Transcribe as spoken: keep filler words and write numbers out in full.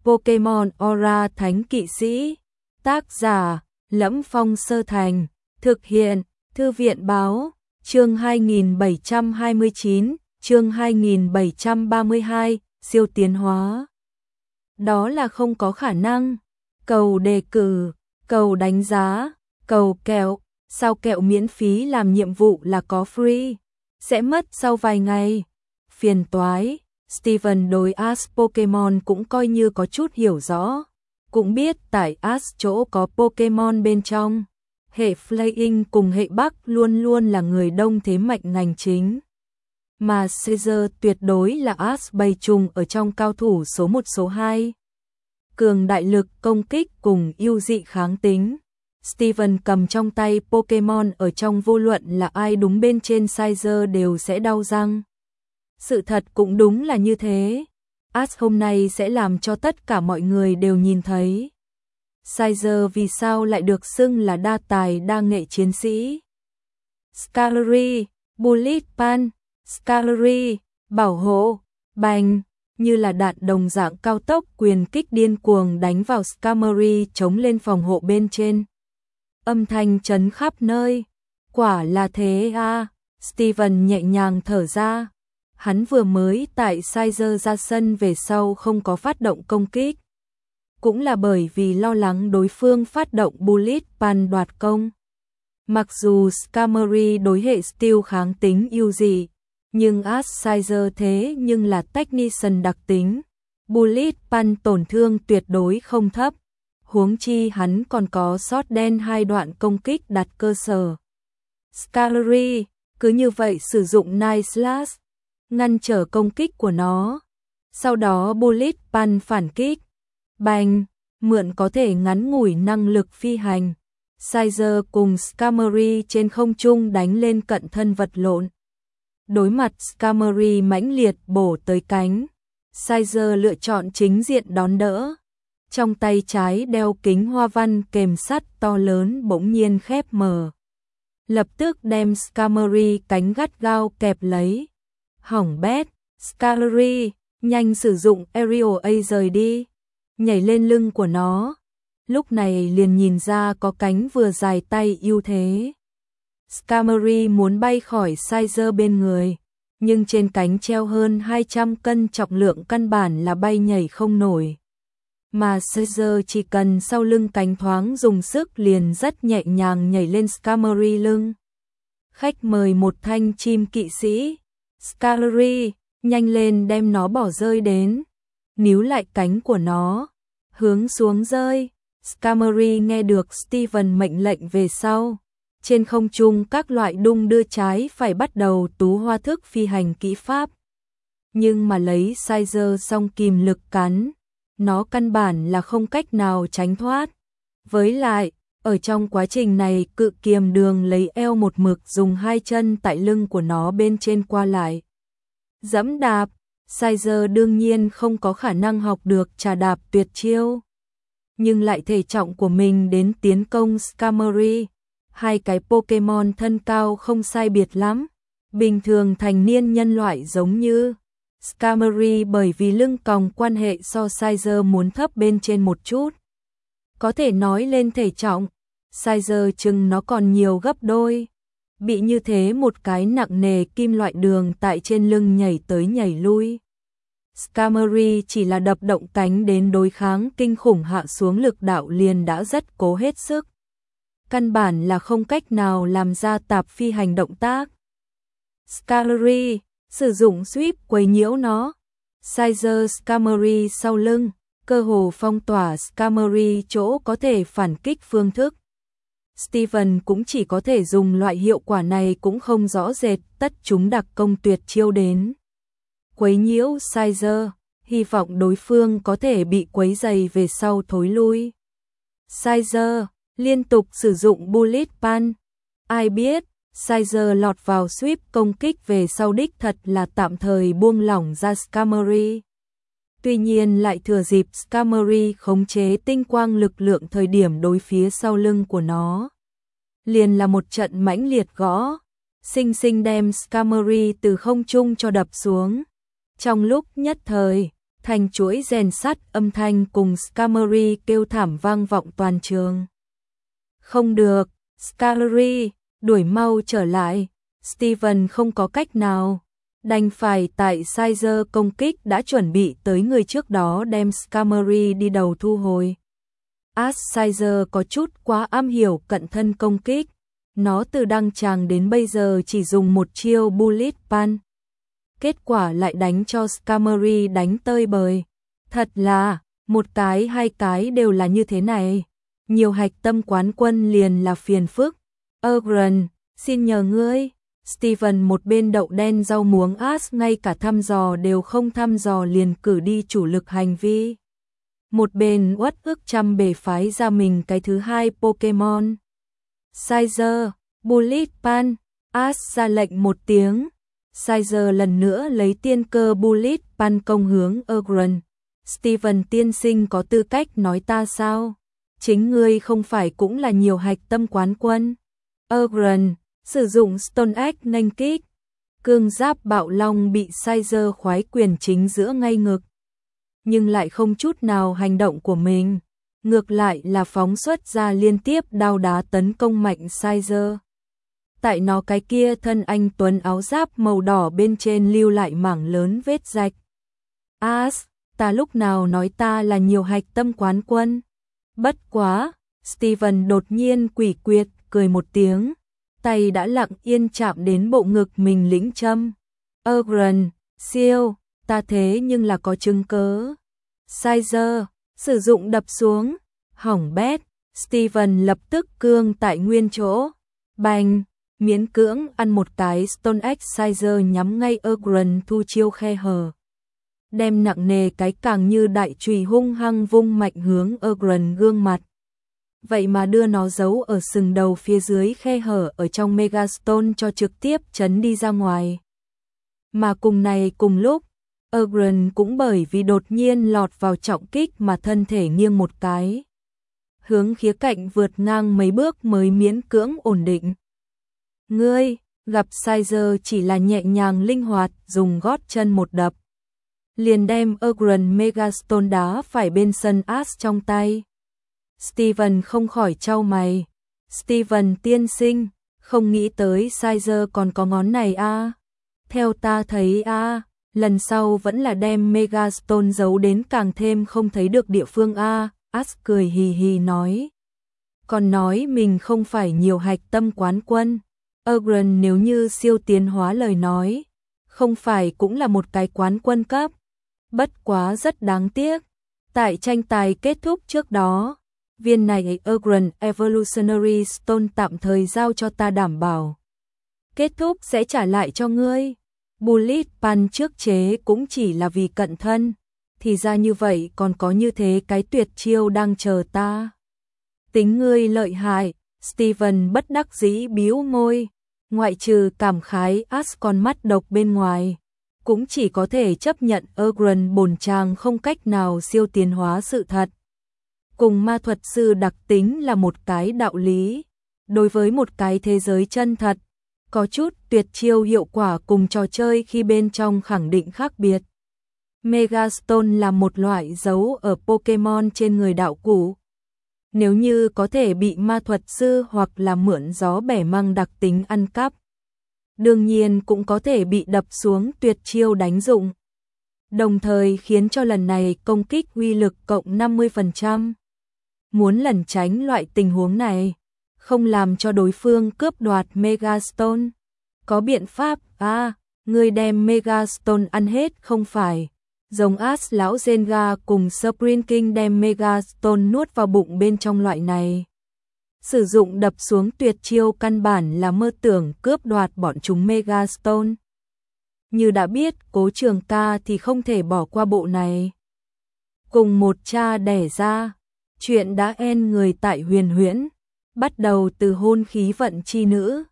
Pokemon Aura Thánh Kỵ Sĩ. Tác giả: Lẫm Phong Sơ Thành. Thực hiện: Thư viện báo. Chương hai nghìn bảy trăm hai mươi chín, chương hai nghìn bảy trăm ba mươi hai, siêu tiến hóa. Đó là không có khả năng. Cầu đề cử, cầu đánh giá, cầu kẹo, sao kẹo miễn phí làm nhiệm vụ là có free, sẽ mất sau vài ngày. Phiền toái. Steven đối Ash Pokemon cũng coi như có chút hiểu rõ, cũng biết tại Ash chỗ có Pokemon bên trong. Hệ Flying cùng hệ Bắc luôn luôn là người đông thế mạnh ngành chính. Mà Caesar tuyệt đối là Ash bầy trùng ở trong cao thủ số một số hai. Cường đại lực công kích cùng ưu dị kháng tính. Steven cầm trong tay Pokemon ở trong vô luận là ai đúng bên trên Caesar đều sẽ đau răng. Sự thật cũng đúng là như thế. Ash hôm nay sẽ làm cho tất cả mọi người đều nhìn thấy Caesar vì sao lại được xưng là đa tài đa nghệ chiến sĩ. Skarmory, Bullet Pan, Skarmory, bảo hộ, bành, như là đạn đồng dạng cao tốc quyền kích điên cuồng đánh vào Skarmory chống lên phòng hộ bên trên. Âm thanh chấn khắp nơi. Quả là thế à, Steven nhẹ nhàng thở ra. Hắn vừa mới tại Caesar ra sân về sau không có phát động công kích. Cũng là bởi vì lo lắng đối phương phát động Bullet Pan đoạt công. Mặc dù Skarmory đối hệ Steel kháng tính ưu dị, nhưng Ash Caesar thế nhưng là Technician đặc tính. Bullet Pan tổn thương tuyệt đối không thấp. Huống chi hắn còn có sót đen hai đoạn công kích đặt cơ sở. Skarmory cứ như vậy sử dụng Night Slash ngăn trở công kích của nó. Sau đó Bullet Pan phản kích. Bành, mượn có thể ngắn ngủi năng lực phi hành. Caesar cùng Skarmory trên không trung đánh lên cận thân vật lộn. Đối mặt Skarmory mãnh liệt bổ tới cánh. Caesar lựa chọn chính diện đón đỡ. Trong tay trái đeo kính hoa văn kềm sắt to lớn bỗng nhiên khép mở. Lập tức đem Skarmory cánh gắt gao kẹp lấy. Hỏng bét, Skarmory, nhanh sử dụng Aerial A rời đi. Nhảy lên lưng của nó. Lúc này liền nhìn ra có cánh vừa dài tay ưu thế. Skarmory muốn bay khỏi Caesar bên người, nhưng trên cánh treo hơn hai trăm cân trọng lượng căn bản là bay nhảy không nổi. Mà Caesar chỉ cần sau lưng cánh thoáng dùng sức liền rất nhẹ nhàng nhảy lên Skarmory lưng. Khách mời một thanh chim kỵ sĩ. Skarmory, nhanh lên đem nó bỏ rơi đến. Níu lại cánh của nó, hướng xuống rơi. Skarmory nghe được Steven mệnh lệnh về sau. Trên không trung các loại đung đưa trái phải bắt đầu tú hoa thức phi hành kỹ pháp. Nhưng mà lấy Caesar song kìm lực cắn, nó căn bản là không cách nào tránh thoát. Với lại, ở trong quá trình này cự kiềm đường lấy eo một mực dùng hai chân tại lưng của nó bên trên qua lại. Dẫm đạp, Caesar đương nhiên không có khả năng học được trà đạp tuyệt chiêu. Nhưng lại thể trọng của mình đến tiến công Skarmory. Hai cái Pokemon thân cao không sai biệt lắm. Bình thường thành niên nhân loại giống như Skarmory bởi vì lưng còng quan hệ so Caesar muốn thấp bên trên một chút. Có thể nói lên thể trọng, Caesar chừng nó còn nhiều gấp đôi. Bị như thế một cái nặng nề kim loại đường tại trên lưng nhảy tới nhảy lui. Skarmory chỉ là đập động cánh đến đối kháng kinh khủng hạ xuống lực đạo liền đã rất cố hết sức. Căn bản là không cách nào làm ra tạp phi hành động tác. Skarmory sử dụng sweep quấy nhiễu nó. Caesar Skarmory sau lưng, cơ hồ phong tỏa Skarmory chỗ có thể phản kích phương thức. Steven cũng chỉ có thể dùng loại hiệu quả này cũng không rõ rệt tất chúng đặc công tuyệt chiêu đến. Quấy nhiễu Caesar, hy vọng đối phương có thể bị quấy dày về sau thối lui. Caesar liên tục sử dụng Bullet Pan. Ai biết, Caesar lọt vào sweep công kích về sau đích thật là tạm thời buông lỏng ra Skarmory. Tuy nhiên lại thừa dịp Skarmory khống chế tinh quang lực lượng thời điểm đối phía sau lưng của nó. Liền là một trận mãnh liệt gõ, sinh sinh đem Skarmory từ không trung cho đập xuống. Trong lúc nhất thời, thành chuỗi rèn sắt âm thanh cùng Skarmory kêu thảm vang vọng toàn trường. Không được, Skarmory, đuổi mau trở lại. Steven không có cách nào, đành phải tại Sizer công kích đã chuẩn bị tới người trước đó đem Skarmory đi đầu thu hồi. Ash Sizer có chút quá am hiểu cận thân công kích, nó từ đăng tràng đến bây giờ chỉ dùng một chiêu Bullet Punch. Kết quả lại đánh cho Skarmory đánh tơi bời. Thật là, một cái hai cái đều là như thế này. Nhiều hạch tâm quán quân liền là phiền phức. Ogren, xin nhờ ngươi. Steven một bên đậu đen rau muống Ash ngay cả thăm dò đều không thăm dò liền cử đi chủ lực hành vi. Một bên uất ức trăm bề phái ra mình cái thứ hai Pokemon. Sizer, Bullet Punch, Ash ra lệnh một tiếng. Sizer lần nữa lấy tiên cơ Bullet Punch công hướng Ogren. Steven tiên sinh có tư cách nói ta sao? Chính ngươi không phải cũng là nhiều hạch tâm quán quân. Ogren sử dụng Stone Axe nghênh kích. Cương giáp bạo long bị Sizer khoái quyền chính giữa ngay ngực. Nhưng lại không chút nào hành động của mình. Ngược lại là phóng xuất ra liên tiếp đao đá tấn công mạnh Sizer. Tại nó cái kia thân anh tuấn áo giáp màu đỏ bên trên lưu lại mảng lớn vết rạch. Ash, ta lúc nào nói ta là nhiều hạch tâm quán quân? Bất quá, Steven đột nhiên quỷ quyệt cười một tiếng, tay đã lặng yên chạm đến bộ ngực mình lĩnh châm. Ogren, siêu, ta thế nhưng là có chứng cớ. Sizer, sử dụng đập xuống, hỏng bét, Steven lập tức cương tại nguyên chỗ. Bành, miễn cưỡng ăn một cái Stone Axe. Sizer nhắm ngay Ogren thu chiêu khe hở. Đem nặng nề cái càng như đại chùy hung hăng vung mạnh hướng Ogren gương mặt. Vậy mà đưa nó giấu ở sừng đầu phía dưới khe hở ở trong Megastone cho trực tiếp chấn đi ra ngoài. Mà cùng này cùng lúc, Ogren cũng bởi vì đột nhiên lọt vào trọng kích mà thân thể nghiêng một cái. Hướng khía cạnh vượt ngang mấy bước mới miễn cưỡng ổn định. Ngươi, gặp Sizer chỉ là nhẹ nhàng linh hoạt dùng gót chân một đập. Liền đem Ogren Megastone đá phải bên sân Ash trong tay. Steven không khỏi chau mày. Steven tiên sinh, không nghĩ tới Sizer còn có ngón này a. À. Theo ta thấy a, à, lần sau vẫn là đem Megastone giấu đến càng thêm không thấy được địa phương a. À. Ash cười hì hì nói. Còn nói mình không phải nhiều hạch tâm quán quân. Ogren nếu như siêu tiến hóa lời nói, không phải cũng là một cái quán quân cấp. Bất quá rất đáng tiếc. Tại tranh tài kết thúc trước đó, viên này Ogren Evolutionary Stone tạm thời giao cho ta đảm bảo. Kết thúc sẽ trả lại cho ngươi. Bullet Punch trước chế cũng chỉ là vì cận thân. Thì ra như vậy còn có như thế cái tuyệt chiêu đang chờ ta. Tính ngươi lợi hại. Steven bất đắc dĩ bĩu môi. Ngoại trừ cảm khái Ash con mắt độc bên ngoài, cũng chỉ có thể chấp nhận Ogren bổn chàng không cách nào siêu tiến hóa sự thật. Cùng ma thuật sư đặc tính là một cái đạo lý. Đối với một cái thế giới chân thật, có chút tuyệt chiêu hiệu quả cùng trò chơi khi bên trong khẳng định khác biệt. Megastone là một loại dấu ở Pokemon trên người đạo cụ. Nếu như có thể bị ma thuật sư hoặc là mượn gió bẻ măng đặc tính ăn cắp, đương nhiên cũng có thể bị đập xuống tuyệt chiêu đánh dụng. Đồng thời khiến cho lần này công kích uy lực cộng năm mươi phần trăm. Muốn lẩn tránh loại tình huống này, không làm cho đối phương cướp đoạt Megastone. Có biện pháp, à, người đem Megastone ăn hết không phải. Giống Ash lão Zenga cùng Spring King đem Megastone nuốt vào bụng bên trong loại này. Sử dụng đập xuống tuyệt chiêu căn bản là mơ tưởng cướp đoạt bọn chúng Megastone. Như đã biết Cố Trường Ca thì không thể bỏ qua bộ này. Cùng một cha đẻ ra, chuyện đã en người tại Huyền Huyễn, bắt đầu từ hôn khí vận chi nữ.